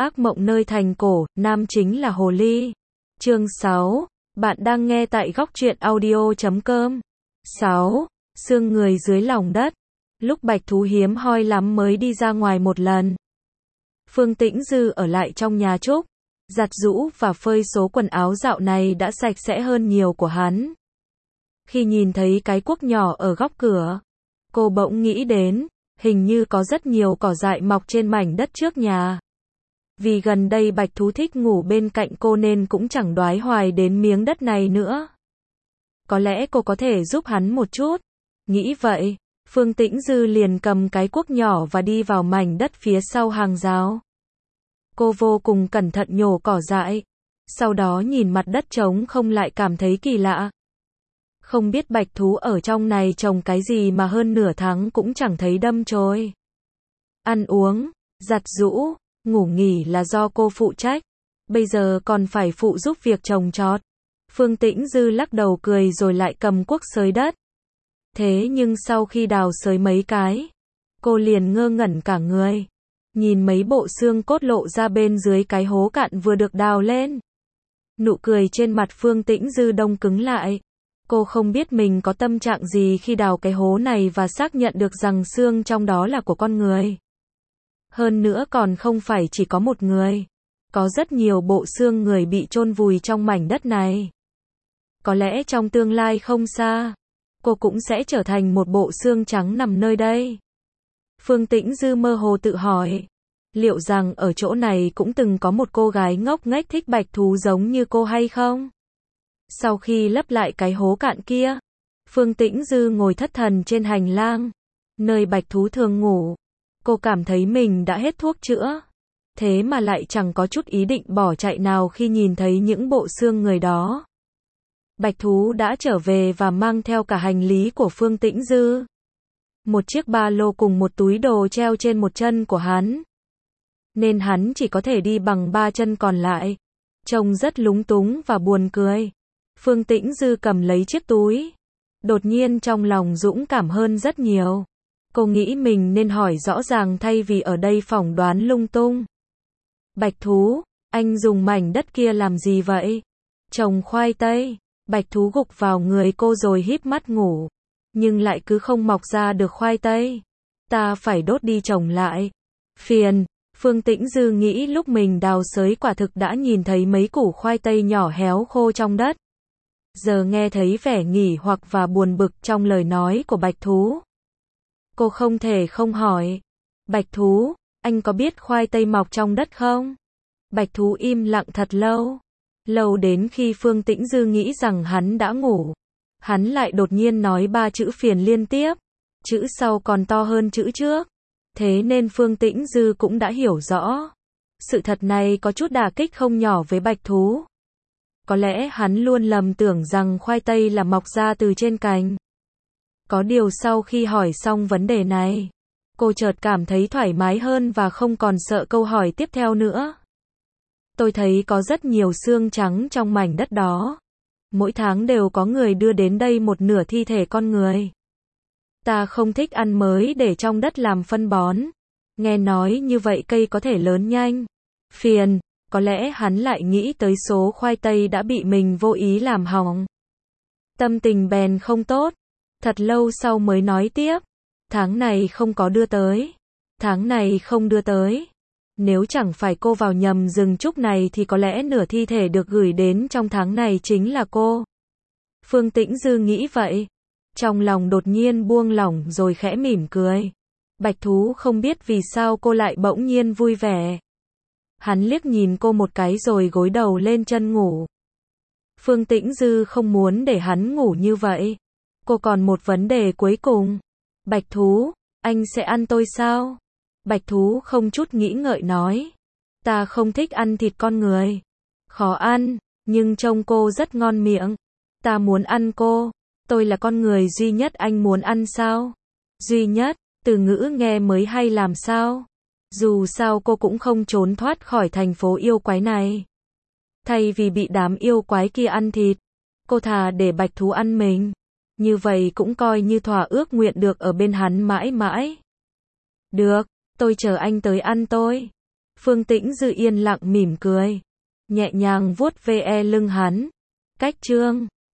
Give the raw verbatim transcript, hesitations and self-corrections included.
Ác mộng nơi thành cổ, nam chính là hồ ly. Chương sáu. Bạn đang nghe tại góc truyện audio chấm com. sáu. Xương người dưới lòng đất. Lúc Bạch Thú hiếm hoi lắm mới đi ra ngoài một lần. Phương Tĩnh Dư ở lại trong nhà Trúc, giặt giũ và phơi số quần áo dạo này đã sạch sẽ hơn nhiều của hắn. Khi nhìn thấy cái cuốc nhỏ ở góc cửa, cô bỗng nghĩ đến, hình như có rất nhiều cỏ dại mọc trên mảnh đất trước nhà. Vì gần đây Bạch Thú thích ngủ bên cạnh cô nên cũng chẳng đoái hoài đến miếng đất này nữa. Có lẽ cô có thể giúp hắn một chút. Nghĩ vậy, Phương Tĩnh Dư liền cầm cái cuốc nhỏ và đi vào mảnh đất phía sau hàng rào. Cô vô cùng cẩn thận nhổ cỏ dại. Sau đó nhìn mặt đất trống không lại cảm thấy kỳ lạ. Không biết Bạch Thú ở trong này trồng cái gì mà hơn nửa tháng cũng chẳng thấy đâm chồi. Ăn uống, giặt giũ, ngủ nghỉ là do cô phụ trách. Bây giờ còn phải phụ giúp việc trồng trọt. Phương Tĩnh Dư lắc đầu cười rồi lại cầm cuốc xới đất. Thế nhưng sau khi đào xới mấy cái, cô liền ngơ ngẩn cả người. Nhìn mấy bộ xương cốt lộ ra bên dưới cái hố cạn vừa được đào lên. Nụ cười trên mặt Phương Tĩnh Dư đông cứng lại. Cô không biết mình có tâm trạng gì khi đào cái hố này và xác nhận được rằng xương trong đó là của con người. Hơn nữa còn không phải chỉ có một người. Có rất nhiều bộ xương người bị chôn vùi trong mảnh đất này. Có lẽ trong tương lai không xa, cô cũng sẽ trở thành một bộ xương trắng nằm nơi đây. Phương Tĩnh Dư mơ hồ tự hỏi, liệu rằng ở chỗ này cũng từng có một cô gái ngốc nghếch thích Bạch Thú giống như cô hay không? Sau khi lấp lại cái hố cạn kia, Phương Tĩnh Dư ngồi thất thần trên hành lang, nơi Bạch Thú thường ngủ. Cô cảm thấy mình đã hết thuốc chữa, thế mà lại chẳng có chút ý định bỏ chạy nào khi nhìn thấy những bộ xương người đó. Bạch Thú đã trở về và mang theo cả hành lý của Phương Tĩnh Dư. Một chiếc ba lô cùng một túi đồ treo trên một chân của hắn. Nên hắn chỉ có thể đi bằng ba chân còn lại. Trông rất lúng túng và buồn cười. Phương Tĩnh Dư cầm lấy chiếc túi. Đột nhiên trong lòng dũng cảm hơn rất nhiều. Cô nghĩ mình nên hỏi rõ ràng thay vì ở đây phỏng đoán lung tung. Bạch Thú, anh dùng mảnh đất kia làm gì vậy? Trồng khoai tây. Bạch Thú gục vào người cô rồi híp mắt ngủ. Nhưng lại cứ không mọc ra được khoai tây. Ta phải đốt đi trồng lại. Phiền. Phương Tĩnh Dư nghĩ lúc mình đào xới quả thực đã nhìn thấy mấy củ khoai tây nhỏ héo khô trong đất. Giờ nghe thấy vẻ nghỉ hoặc và buồn bực trong lời nói của Bạch Thú. Cô không thể không hỏi. Bạch Thú, anh có biết khoai tây mọc trong đất không? Bạch Thú im lặng thật lâu. Lâu đến khi Phương Tĩnh Dư nghĩ rằng hắn đã ngủ. Hắn lại đột nhiên nói ba chữ phiền liên tiếp. Chữ sau còn to hơn chữ trước. Thế nên Phương Tĩnh Dư cũng đã hiểu rõ. Sự thật này có chút đả kích không nhỏ với Bạch Thú. Có lẽ hắn luôn lầm tưởng rằng khoai tây là mọc ra từ trên cành. Có điều sau khi hỏi xong vấn đề này, cô chợt cảm thấy thoải mái hơn và không còn sợ câu hỏi tiếp theo nữa. Tôi thấy có rất nhiều xương trắng trong mảnh đất đó. Mỗi tháng đều có người đưa đến đây một nửa thi thể con người. Ta không thích ăn mới để trong đất làm phân bón. Nghe nói như vậy cây có thể lớn nhanh. Phiền, có lẽ hắn lại nghĩ tới số khoai tây đã bị mình vô ý làm hỏng. Tâm tình bèn không tốt. Thật lâu sau mới nói tiếp. Tháng này không có đưa tới. Tháng này không đưa tới. Nếu chẳng phải cô vào nhầm rừng trúc này thì có lẽ nửa thi thể được gửi đến trong tháng này chính là cô. Phương Tĩnh Dư nghĩ vậy. Trong lòng đột nhiên buông lỏng rồi khẽ mỉm cười. Bạch Thú không biết vì sao cô lại bỗng nhiên vui vẻ. Hắn liếc nhìn cô một cái rồi gối đầu lên chân ngủ. Phương Tĩnh Dư không muốn để hắn ngủ như vậy. Cô còn một vấn đề cuối cùng. Bạch Thú, anh sẽ ăn tôi sao? Bạch Thú không chút nghĩ ngợi nói. Ta không thích ăn thịt con người. Khó ăn, nhưng trông cô rất ngon miệng. Ta muốn ăn cô. Tôi là con người duy nhất anh muốn ăn sao? Duy nhất, từ ngữ nghe mới hay làm sao? Dù sao cô cũng không trốn thoát khỏi thành phố yêu quái này. Thay vì bị đám yêu quái kia ăn thịt, cô thà để Bạch Thú ăn mình. Như vậy cũng coi như thỏa ước nguyện được ở bên hắn mãi mãi. Được, tôi chờ anh tới ăn tôi. Phương Tĩnh Dư yên lặng mỉm cười, nhẹ nhàng vuốt ve lưng hắn. Cách Trương